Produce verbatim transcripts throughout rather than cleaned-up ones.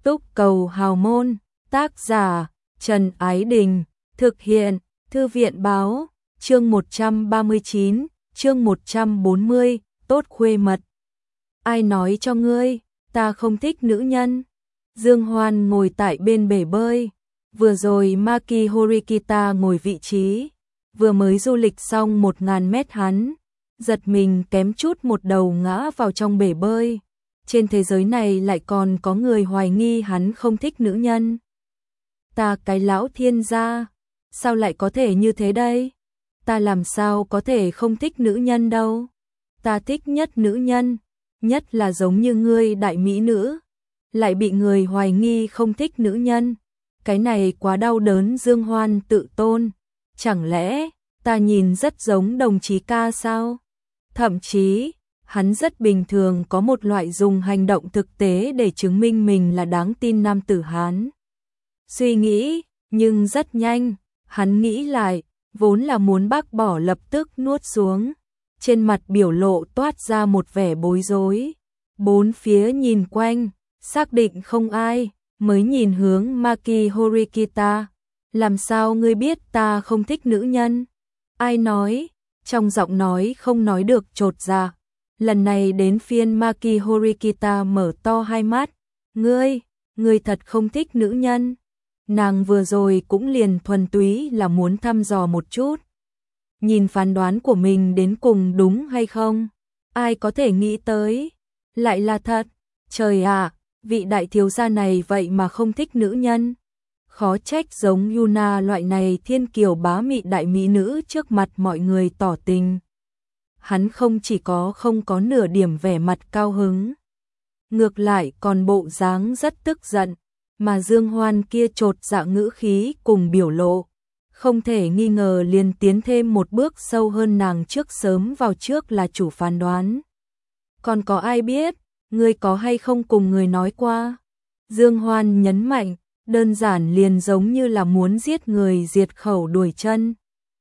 Túc Cầu Hào Môn, tác giả Trần Ái Đình, thực hiện Thư viện Báo, chương một trăm ba mươi chín, chương một trăm bốn mươi, tốt khuê mật. Ai nói cho ngươi, ta không thích nữ nhân. Dương Hoan ngồi tại bên bể bơi, vừa rồi Maki Horikita ngồi vị trí, vừa mới du lịch xong một ngàn mét hắn, giật mình kém chút một đầu ngã vào trong bể bơi. Trên thế giới này lại còn có người hoài nghi hắn không thích nữ nhân. Ta cái lão thiên gia, sao lại có thể như thế đây? Ta làm sao có thể không thích nữ nhân đâu? Ta thích nhất nữ nhân, nhất là giống như ngươi đại mỹ nữ, lại bị người hoài nghi không thích nữ nhân. Cái này quá đau đớn. Dương Hoan tự tôn, chẳng lẽ ta nhìn rất giống đồng chí ca sao? Thậm chí hắn rất bình thường có một loại dùng hành động thực tế để chứng minh mình là đáng tin nam tử Hán. Suy nghĩ, nhưng rất nhanh, hắn nghĩ lại, vốn là muốn bác bỏ lập tức nuốt xuống. Trên mặt biểu lộ toát ra một vẻ bối rối. Bốn phía nhìn quanh, xác định không ai, mới nhìn hướng Maki Horikita. Làm sao ngươi biết ta không thích nữ nhân? Ai nói? Trong giọng nói không nói được chột dạ. Lần này đến phiên Maki Horikita mở to hai mắt. Ngươi, ngươi thật không thích nữ nhân. Nàng vừa rồi cũng liền thuần túy là muốn thăm dò một chút. Nhìn phán đoán của mình đến cùng đúng hay không. Ai có thể nghĩ tới. Lại là thật. Trời ạ, vị đại thiếu gia này vậy mà không thích nữ nhân. Khó trách giống Yuna loại này thiên kiều bá mị đại mỹ nữ trước mặt mọi người tỏ tình. Hắn không chỉ có không có nửa điểm vẻ mặt cao hứng, ngược lại còn bộ dáng rất tức giận, mà Dương Hoan kia chột dạ ngữ khí cùng biểu lộ, không thể nghi ngờ liền tiến thêm một bước sâu hơn nàng trước sớm vào trước là chủ phán đoán. Còn có ai biết, ngươi có hay không cùng người nói qua? Dương Hoan nhấn mạnh, đơn giản liền giống như là muốn giết người diệt khẩu đuổi chân.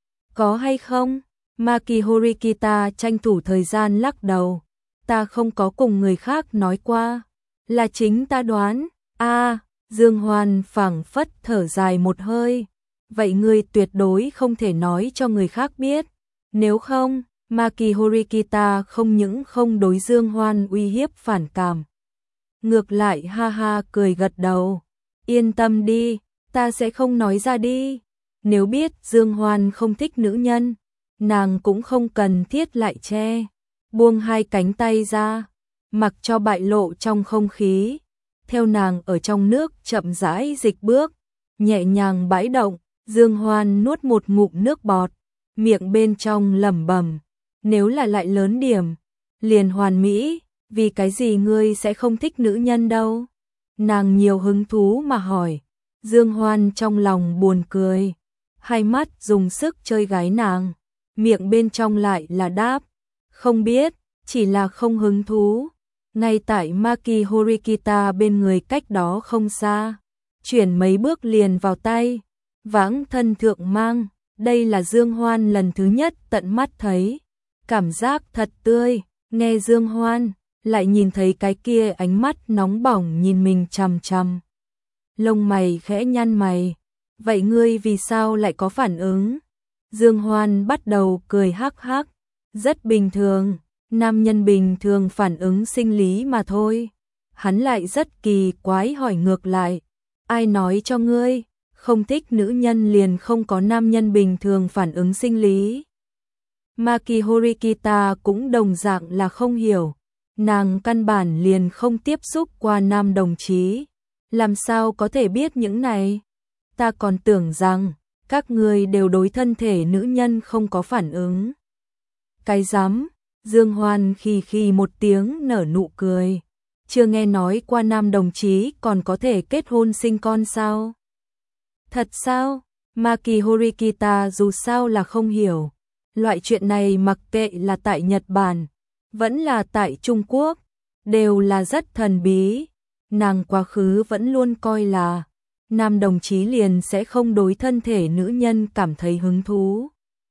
Có hay không? Maki Horikita tranh thủ thời gian lắc đầu. Ta không có cùng người khác nói qua. Là chính ta đoán. A, à, Dương Hoan phảng phất thở dài một hơi. Vậy ngươi tuyệt đối không thể nói cho người khác biết. Nếu không, Maki Horikita không những không đối Dương Hoan uy hiếp phản cảm. Ngược lại ha ha cười gật đầu. Yên tâm đi, ta sẽ không nói ra đi. Nếu biết Dương Hoan không thích nữ nhân, nàng cũng không cần thiết lại che, buông hai cánh tay ra, mặc cho bại lộ trong không khí. Theo nàng ở trong nước chậm rãi dịch bước, nhẹ nhàng bãi động, Dương Hoan nuốt một ngụm nước bọt, miệng bên trong lẩm bẩm, nếu là lại lớn điểm, liền hoàn mỹ, vì cái gì ngươi sẽ không thích nữ nhân đâu? Nàng nhiều hứng thú mà hỏi. Dương Hoan trong lòng buồn cười, hai mắt dùng sức chơi gái nàng, miệng bên trong lại là đáp, không biết, chỉ là không hứng thú. Ngay tại Maki Horikita bên người cách đó không xa, chuyển mấy bước liền vào tay, vãng thân thượng mang, đây là Dương Hoan lần thứ nhất tận mắt thấy, cảm giác thật tươi. Nghe Dương Hoan, lại nhìn thấy cái kia ánh mắt nóng bỏng nhìn mình chằm chằm. Lông mày khẽ nhăn mày, vậy ngươi vì sao lại có phản ứng? Dương Hoan bắt đầu cười hắc hắc, rất bình thường, nam nhân bình thường phản ứng sinh lý mà thôi. Hắn lại rất kỳ quái hỏi ngược lại, ai nói cho ngươi, không thích nữ nhân liền không có nam nhân bình thường phản ứng sinh lý? Maki Horikita cũng đồng dạng là không hiểu, nàng căn bản liền không tiếp xúc qua nam đồng chí, làm sao có thể biết những này? Ta còn tưởng rằng các ngươi đều đối thân thể nữ nhân không có phản ứng. Cái dám? Dương Hoan khì khì một tiếng nở nụ cười. Chưa nghe nói qua nam đồng chí còn có thể kết hôn sinh con sao? Thật sao? Maki Horikita dù sao là không hiểu. Loại chuyện này mặc kệ là tại Nhật Bản, vẫn là tại Trung Quốc, đều là rất thần bí. Nàng quá khứ vẫn luôn coi là nam đồng chí liền sẽ không đối thân thể nữ nhân cảm thấy hứng thú.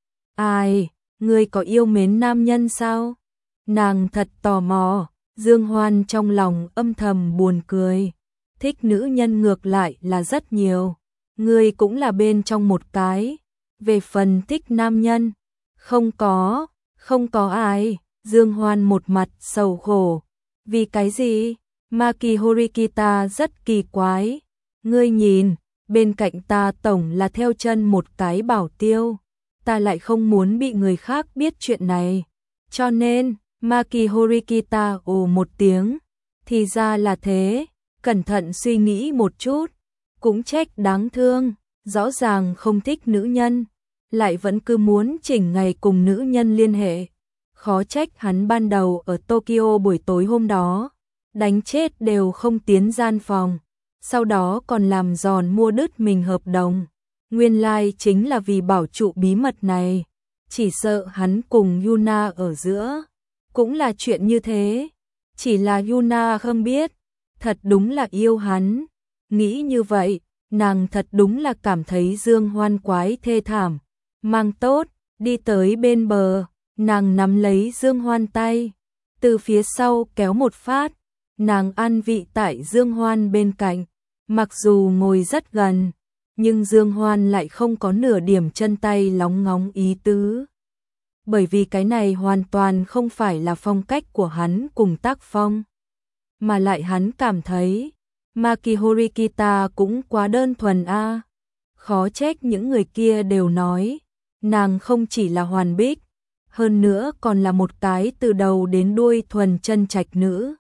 Ai, ngươi có yêu mến nam nhân sao? Nàng thật tò mò. Dương Hoan trong lòng âm thầm buồn cười. thích nữ nhân ngược lại là rất nhiều. Ngươi cũng là bên trong một cái. Về phần thích nam nhân, không có, không có ai. Dương Hoan một mặt sầu khổ. Vì cái gì? Maki Horikita rất kỳ quái. Ngươi nhìn, bên cạnh ta tổng là theo chân một cái bảo tiêu. Ta lại không muốn bị người khác biết chuyện này. Cho nên, Maki Horikita ồ một tiếng. Thì ra là thế, cẩn thận suy nghĩ một chút. Cũng trách đáng thương, rõ ràng không thích nữ nhân. Lại vẫn cứ muốn chỉnh ngày cùng nữ nhân liên hệ. Khó trách hắn ban đầu ở Tokyo buổi tối hôm đó. Đánh chết đều không tiến gian phòng. Sau đó còn làm giòn mua đứt mình hợp đồng. Nguyên lai like chính là vì bảo trụ bí mật này. Chỉ sợ hắn cùng Yuna ở giữa. Cũng là chuyện như thế. Chỉ là Yuna không biết. Thật đúng là yêu hắn. Nghĩ như vậy, nàng thật đúng là cảm thấy Dương Hoan quái thê thảm. Mang tốt, đi tới bên bờ, nàng nắm lấy Dương Hoan tay. Từ phía sau kéo một phát, nàng an vị tại Dương Hoan bên cạnh. Mặc dù ngồi rất gần, nhưng Dương Hoan lại không có nửa điểm chân tay lóng ngóng ý tứ. Bởi vì cái này hoàn toàn không phải là phong cách của hắn cùng tác phong. Mà lại hắn cảm thấy, Maki Horikita cũng quá đơn thuần a. À. Khó trách những người kia đều nói, nàng không chỉ là hoàn bích, hơn nữa còn là một cái từ đầu đến đuôi thuần chân trạch nữ.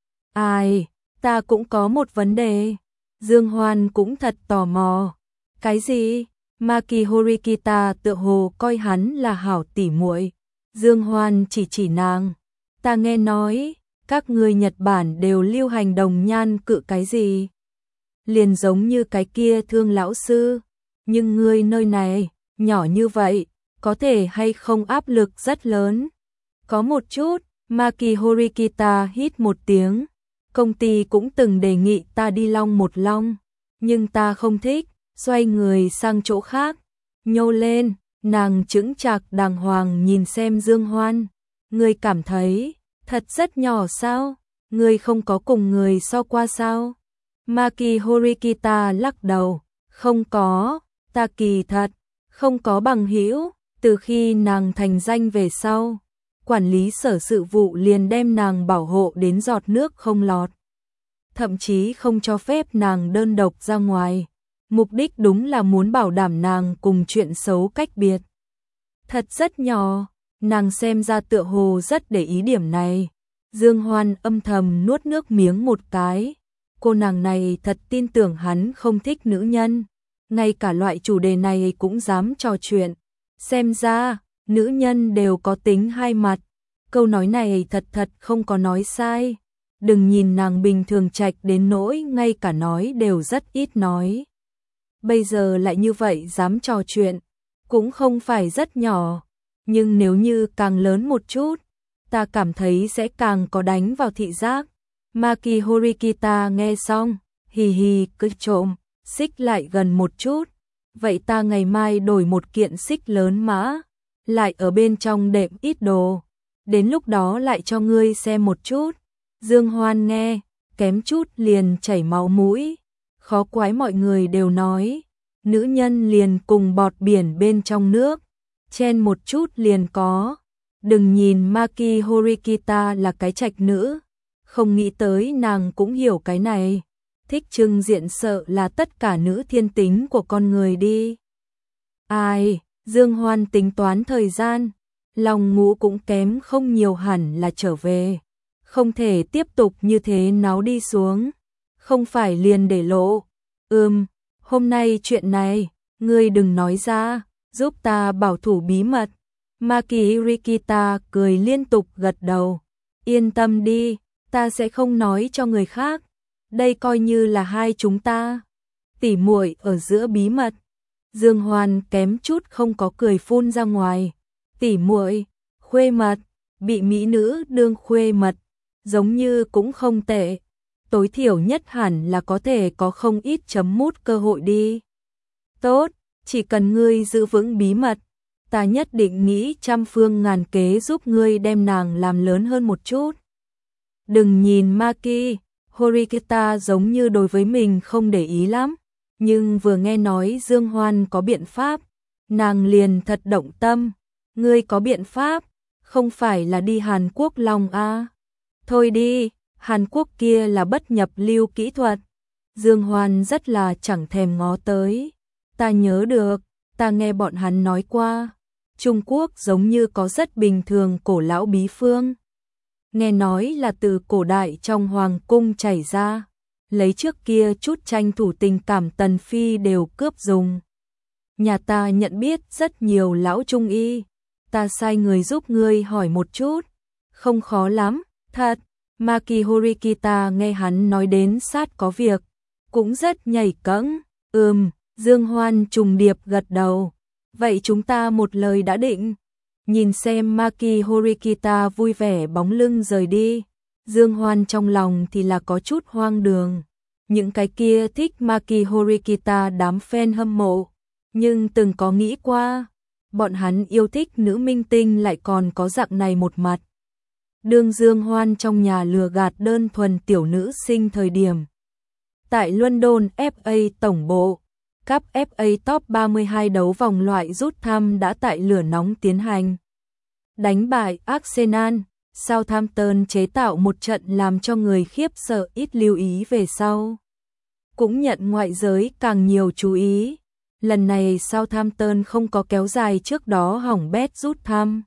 Ai, ta cũng có một vấn đề. Dương Hoan cũng thật tò mò. Cái gì? Maki Horikita tựa hồ coi hắn là hảo tỉ muội. Dương Hoan chỉ chỉ nàng. Ta nghe nói, các người Nhật Bản đều lưu hành đồng nhan cự cái gì? Liền giống như cái kia Thương lão sư. Nhưng ngươi nơi này, nhỏ như vậy, có thể hay không áp lực rất lớn? Có một chút, Maki Horikita hít một tiếng. Công ty cũng từng đề nghị ta đi long một long, nhưng ta không thích, xoay người sang chỗ khác. Nhô lên, nàng chững chạc đàng hoàng nhìn xem Dương Hoan. Ngươi cảm thấy, thật rất nhỏ sao? Ngươi không có cùng người so qua sao? Maki Horikita lắc đầu, không có, ta kỳ thật, không có bằng hữu. Từ khi nàng thành danh về sau, quản lý sở sự vụ liền đem nàng bảo hộ đến giọt nước không lọt. Thậm chí không cho phép nàng đơn độc ra ngoài. Mục đích đúng là muốn bảo đảm nàng cùng chuyện xấu cách biệt. Thật rất nhỏ, nàng xem ra tựa hồ rất để ý điểm này. Dương Hoan âm thầm nuốt nước miếng một cái. Cô nàng này thật tin tưởng hắn không thích nữ nhân. Ngay cả loại chủ đề này cũng dám trò chuyện. Xem ra, nữ nhân đều có tính hai mặt. Câu nói này thật thật không có nói sai. Đừng nhìn nàng bình thường trạch đến nỗi ngay cả nói đều rất ít nói. Bây giờ lại như vậy dám trò chuyện, cũng không phải rất nhỏ. Nhưng nếu như càng lớn một chút, ta cảm thấy sẽ càng có đánh vào thị giác. Maki Horikita nghe xong, hì hì cứ trộm, xích lại gần một chút. Vậy ta ngày mai đổi một kiện xích lớn mã, lại ở bên trong đệm ít đồ. Đến lúc đó lại cho ngươi xem một chút. Dương Hoan nghe, kém chút liền chảy máu mũi. Khó quái mọi người đều nói, nữ nhân liền cùng bọt biển bên trong nước, chen một chút liền có. Đừng nhìn Maki Horikita là cái trạch nữ, không nghĩ tới nàng cũng hiểu cái này. Thích trưng diện sợ là tất cả nữ thiên tính của con người đi. Ai, Dương Hoan tính toán thời gian, lòng ngũ cũng kém không nhiều hẳn là trở về. Không thể tiếp tục như thế náo đi xuống, không phải liền để lộ. Ừm, hôm nay chuyện này, ngươi đừng nói ra, giúp ta bảo thủ bí mật. Maki Horikita cười liên tục gật đầu. Yên tâm đi, ta sẽ không nói cho người khác. Đây coi như là hai chúng ta tỉ muội ở giữa bí mật. Dương Hoan kém chút không có cười phun ra ngoài. Tỉ muội, khuê mật, bị mỹ nữ đương khuê mật, giống như cũng không tệ. Tối thiểu nhất hẳn là có thể có không ít chấm mút cơ hội đi. Tốt, chỉ cần ngươi giữ vững bí mật, ta nhất định nghĩ trăm phương ngàn kế giúp ngươi đem nàng làm lớn hơn một chút. Đừng nhìn Maki Horikita giống như đối với mình không để ý lắm, nhưng vừa nghe nói Dương Hoan có biện pháp, nàng liền thật động tâm. Ngươi có biện pháp? Không phải là đi Hàn Quốc lòng a? Thôi đi, Hàn Quốc kia là bất nhập lưu kỹ thuật. Dương Hoan rất là chẳng thèm ngó tới. Ta nhớ được, ta nghe bọn hắn nói qua, Trung Quốc giống như có rất bình thường cổ lão bí phương. Nghe nói là từ cổ đại trong hoàng cung chảy ra, lấy trước kia chút tranh thủ tình cảm tần phi đều cướp dùng. Nhà ta nhận biết rất nhiều lão trung y, ta sai người giúp ngươi hỏi một chút, không khó lắm, thật. Maki Horikita nghe hắn nói đến sát có việc, cũng rất nhảy cẫng. Ừm, Dương Hoan trùng điệp gật đầu. Vậy chúng ta một lời đã định. Nhìn xem Maki Horikita vui vẻ bóng lưng rời đi, Dương Hoan trong lòng thì là có chút hoang đường. Những cái kia thích Maki Horikita đám fan hâm mộ, nhưng từng có nghĩ qua, bọn hắn yêu thích nữ minh tinh lại còn có dạng này một mặt. Đương Dương Hoan trong nhà lừa gạt đơn thuần tiểu nữ sinh thời điểm. Tại London ép a tổng bộ, cúp ép a Top ba mươi hai đấu vòng loại rút thăm đã tại lửa nóng tiến hành. Đánh bại Arsenal, Southampton chế tạo một trận làm cho người khiếp sợ ít lưu ý về sau. Cũng nhận ngoại giới càng nhiều chú ý. Lần này Southampton không có kéo dài trước đó hỏng bét rút thăm,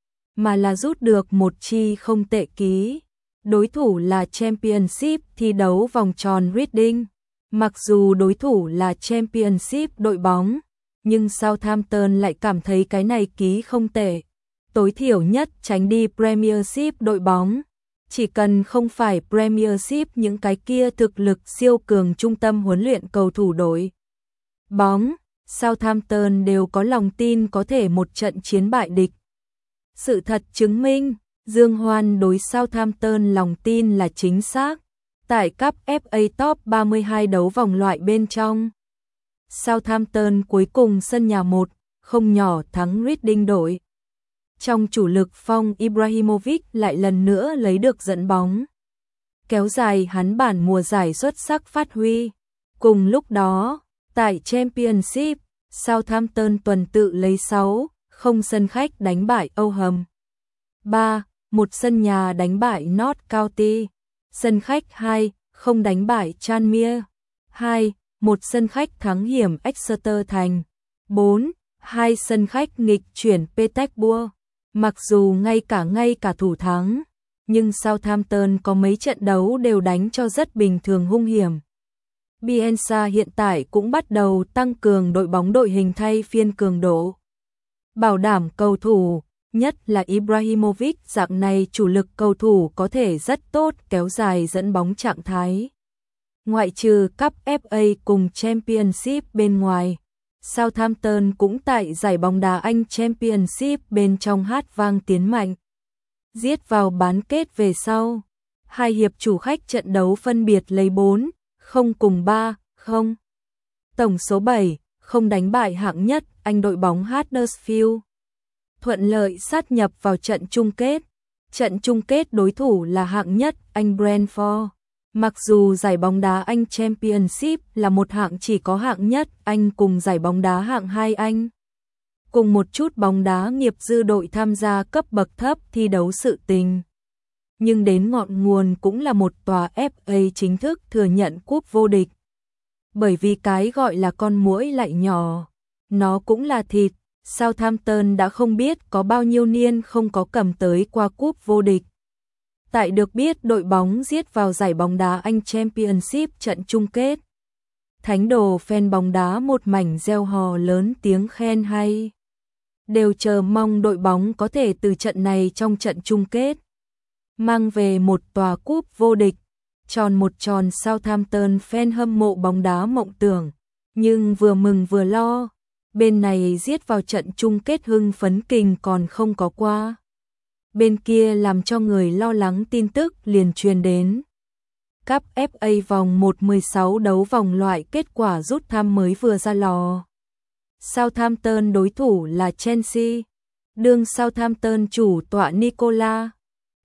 mà là rút được một chi không tệ ký. Đối thủ là Championship thi đấu vòng tròn Reading. Mặc dù đối thủ là Championship đội bóng, nhưng Southampton lại cảm thấy cái này ký không tệ. Tối thiểu nhất tránh đi Premiership đội bóng. Chỉ cần không phải Premiership những cái kia thực lực siêu cường trung tâm huấn luyện cầu thủ đội bóng, Southampton đều có lòng tin có thể một trận chiến bại địch. Sự thật chứng minh, Dương Hoan đối Southampton lòng tin là chính xác. Tại cúp ép a Top ba mươi hai đấu vòng loại bên trong, Southampton cuối cùng sân nhà một không nhỏ thắng Reading đội. Trong chủ lực Phong Ibrahimovic lại lần nữa lấy được dẫn bóng, kéo dài hắn bản mùa giải xuất sắc phát huy. Cùng lúc đó, tại Championship, Southampton tuần tự lấy sáu không sân khách đánh bại Oldham, ba một sân nhà đánh bại Notts County, sân khách hai không đánh bại Tranmere, hai một sân khách thắng hiểm Exeter Thành, bốn hai sân khách nghịch chuyển Peterborough. Mặc dù ngay cả ngay cả thủ thắng, nhưng Southampton có mấy trận đấu đều đánh cho rất bình thường hung hiểm. Bielsa hiện tại cũng bắt đầu tăng cường đội bóng đội hình thay phiên cường độ, bảo đảm cầu thủ, nhất là Ibrahimovic dạng này chủ lực cầu thủ có thể rất tốt kéo dài dẫn bóng trạng thái. Ngoại trừ cúp ép a cùng Championship bên ngoài, Southampton cũng tại giải bóng đá Anh Championship bên trong hát vang tiến mạnh. Giết vào bán kết về sau, hai hiệp chủ khách trận đấu phân biệt lấy bốn không cùng ba không. Tổng số bảy không đánh bại hạng nhất Anh đội bóng Huddersfield. Thuận lợi sát nhập vào trận chung kết. Trận chung kết đối thủ là hạng nhất Anh Brentford. Mặc dù giải bóng đá Anh Championship là một hạng chỉ có hạng nhất Anh cùng giải bóng đá hạng hai Anh, cùng một chút bóng đá nghiệp dư đội tham gia cấp bậc thấp thi đấu sự tình. Nhưng đến ngọn nguồn cũng là một tòa ép a chính thức thừa nhận cúp vô địch. Bởi vì cái gọi là con muỗi lại nhỏ, nó cũng là thịt. Southampton đã không biết có bao nhiêu niên không có cầm tới qua cúp vô địch. Tại được biết đội bóng giết vào giải bóng đá Anh Championship trận chung kết, thánh đồ fan bóng đá một mảnh reo hò lớn tiếng khen hay. Đều chờ mong đội bóng có thể từ trận này trong trận chung kết mang về một tòa cúp vô địch, tròn một tròn Southampton fan hâm mộ bóng đá mộng tưởng, nhưng vừa mừng vừa lo. Bên này giết vào trận chung kết hưng phấn kình còn không có qua. Bên kia làm cho người lo lắng tin tức liền truyền đến. Cúp ép a vòng một mười sáu đấu vòng loại kết quả rút thăm mới vừa ra lò. Southampton đối thủ là Chelsea. Đương Southampton chủ tọa Nicola